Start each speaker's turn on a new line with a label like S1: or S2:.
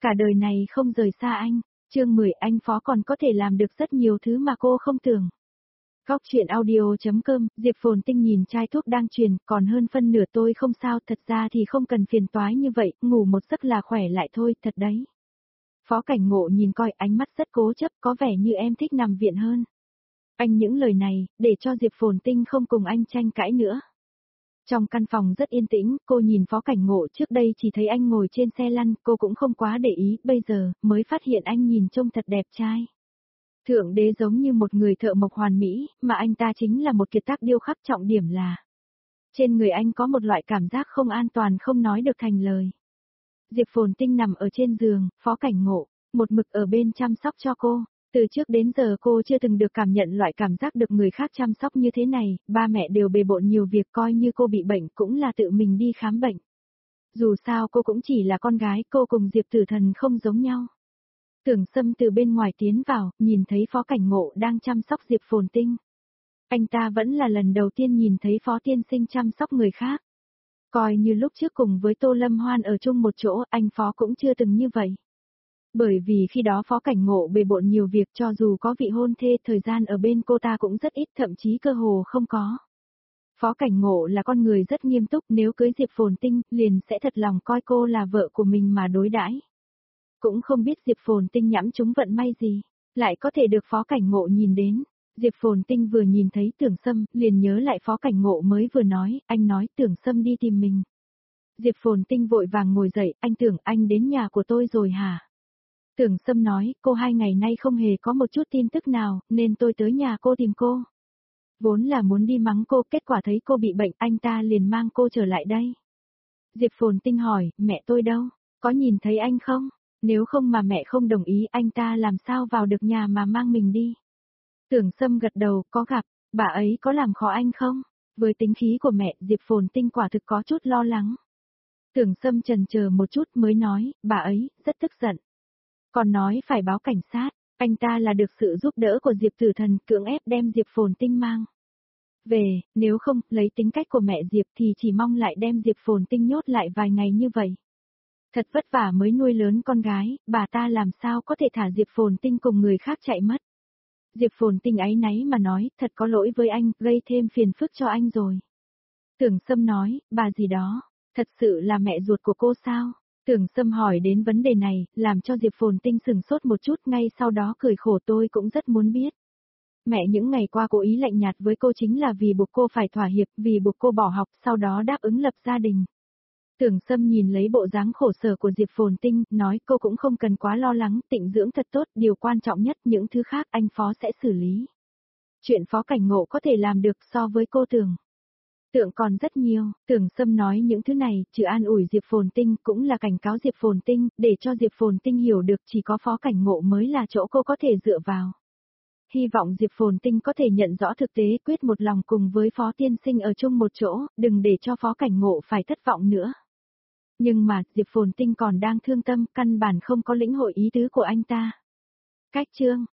S1: cả đời này không rời xa anh. Chương 10 anh Phó còn có thể làm được rất nhiều thứ mà cô không tưởng. Góc truyện audio.com, Diệp Phồn Tinh nhìn chai thuốc đang truyền, còn hơn phân nửa tôi không sao, thật ra thì không cần phiền toái như vậy, ngủ một giấc là khỏe lại thôi, thật đấy. Phó Cảnh Ngộ nhìn coi, ánh mắt rất cố chấp, có vẻ như em thích nằm viện hơn. Anh những lời này, để cho Diệp Phồn Tinh không cùng anh tranh cãi nữa. Trong căn phòng rất yên tĩnh, cô nhìn Phó Cảnh Ngộ, trước đây chỉ thấy anh ngồi trên xe lăn, cô cũng không quá để ý, bây giờ, mới phát hiện anh nhìn trông thật đẹp trai. Thượng đế giống như một người thợ mộc hoàn mỹ, mà anh ta chính là một kiệt tác điêu khắc, trọng điểm là trên người anh có một loại cảm giác không an toàn không nói được thành lời. Diệp Phồn Tinh nằm ở trên giường, Phó Cảnh Ngộ, một mực ở bên chăm sóc cho cô. Từ trước đến giờ cô chưa từng được cảm nhận loại cảm giác được người khác chăm sóc như thế này, ba mẹ đều bề bộn nhiều việc, coi như cô bị bệnh cũng là tự mình đi khám bệnh. Dù sao cô cũng chỉ là con gái, cô cùng Diệp Tử Thần không giống nhau. Tưởng Sâm từ bên ngoài tiến vào, nhìn thấy Phó Cảnh Ngộ đang chăm sóc Diệp Phồn Tinh. Anh ta vẫn là lần đầu tiên nhìn thấy Phó tiên sinh chăm sóc người khác. Coi như lúc trước cùng với Tô Lâm Hoan ở chung một chỗ, anh Phó cũng chưa từng như vậy. Bởi vì khi đó Phó Cảnh Ngộ bề bộn nhiều việc, cho dù có vị hôn thê, thời gian ở bên cô ta cũng rất ít, thậm chí cơ hồ không có. Phó Cảnh Ngộ là con người rất nghiêm túc, nếu cưới Diệp Phồn Tinh, liền sẽ thật lòng coi cô là vợ của mình mà đối đãi. Cũng không biết Diệp Phồn Tinh nhãm trúng vận may gì, lại có thể được Phó Cảnh Ngộ nhìn đến. Diệp Phồn Tinh vừa nhìn thấy Tưởng Sâm, liền nhớ lại Phó Cảnh Ngộ mới vừa nói, anh nói Tưởng Sâm đi tìm mình. Diệp Phồn Tinh vội vàng ngồi dậy, anh tưởng anh đến nhà của tôi rồi hả? Tưởng Sâm nói, cô 2 ngày nay không hề có một chút tin tức nào, nên tôi tới nhà cô tìm cô. Vốn là muốn đi mắng cô, kết quả thấy cô bị bệnh, anh ta liền mang cô trở lại đây. Diệp Phồn Tinh hỏi, mẹ tôi đâu? Có nhìn thấy anh không? Nếu không mà mẹ không đồng ý, anh ta làm sao vào được nhà mà mang mình đi? Tưởng Sâm gật đầu, có gặp, bà ấy có làm khó anh không? Với tính khí của mẹ, Diệp Phồn Tinh quả thực có chút lo lắng. Tưởng Sâm chần chờ một chút mới nói, bà ấy, rất tức giận. Còn nói phải báo cảnh sát, anh ta là được sự giúp đỡ của Diệp Tử Thần, cưỡng ép đem Diệp Phồn Tinh mang về, nếu không, lấy tính cách của mẹ Diệp thì chỉ mong lại đem Diệp Phồn Tinh nhốt lại vài ngày như vậy. Thật vất vả mới nuôi lớn con gái, bà ta làm sao có thể thả Diệp Phồn Tinh cùng người khác chạy mất. Diệp Phồn Tinh áy náy mà nói, thật có lỗi với anh, gây thêm phiền phức cho anh rồi. Tưởng Sâm nói, bà gì đó, thật sự là mẹ ruột của cô sao? Tưởng Sâm hỏi đến vấn đề này, làm cho Diệp Phồn Tinh sừng sốt một chút, ngay sau đó cười khổ, tôi cũng rất muốn biết. Mẹ những ngày qua cố ý lạnh nhạt với cô chính là vì buộc cô phải thỏa hiệp, vì buộc cô bỏ học, sau đó đáp ứng lập gia đình. Tưởng Sâm nhìn lấy bộ dáng khổ sở của Diệp Phồn Tinh, nói cô cũng không cần quá lo lắng, tịnh dưỡng thật tốt, điều quan trọng nhất, những thứ khác anh Phó sẽ xử lý. Chuyện Phó Cảnh Ngộ có thể làm được so với cô tưởng tượng còn rất nhiều. Tưởng Sâm nói những thứ này, trừ an ủi Diệp Phồn Tinh, cũng là cảnh cáo Diệp Phồn Tinh, để cho Diệp Phồn Tinh hiểu được chỉ có Phó Cảnh Ngộ mới là chỗ cô có thể dựa vào. Hy vọng Diệp Phồn Tinh có thể nhận rõ thực tế, quyết một lòng cùng với Phó tiên sinh ở chung một chỗ, đừng để cho Phó Cảnh Ngộ phải thất vọng nữa. Nhưng mà, Diệp Phồn Tinh còn đang thương tâm, căn bản không có lĩnh hội ý tứ của anh ta. Cách chương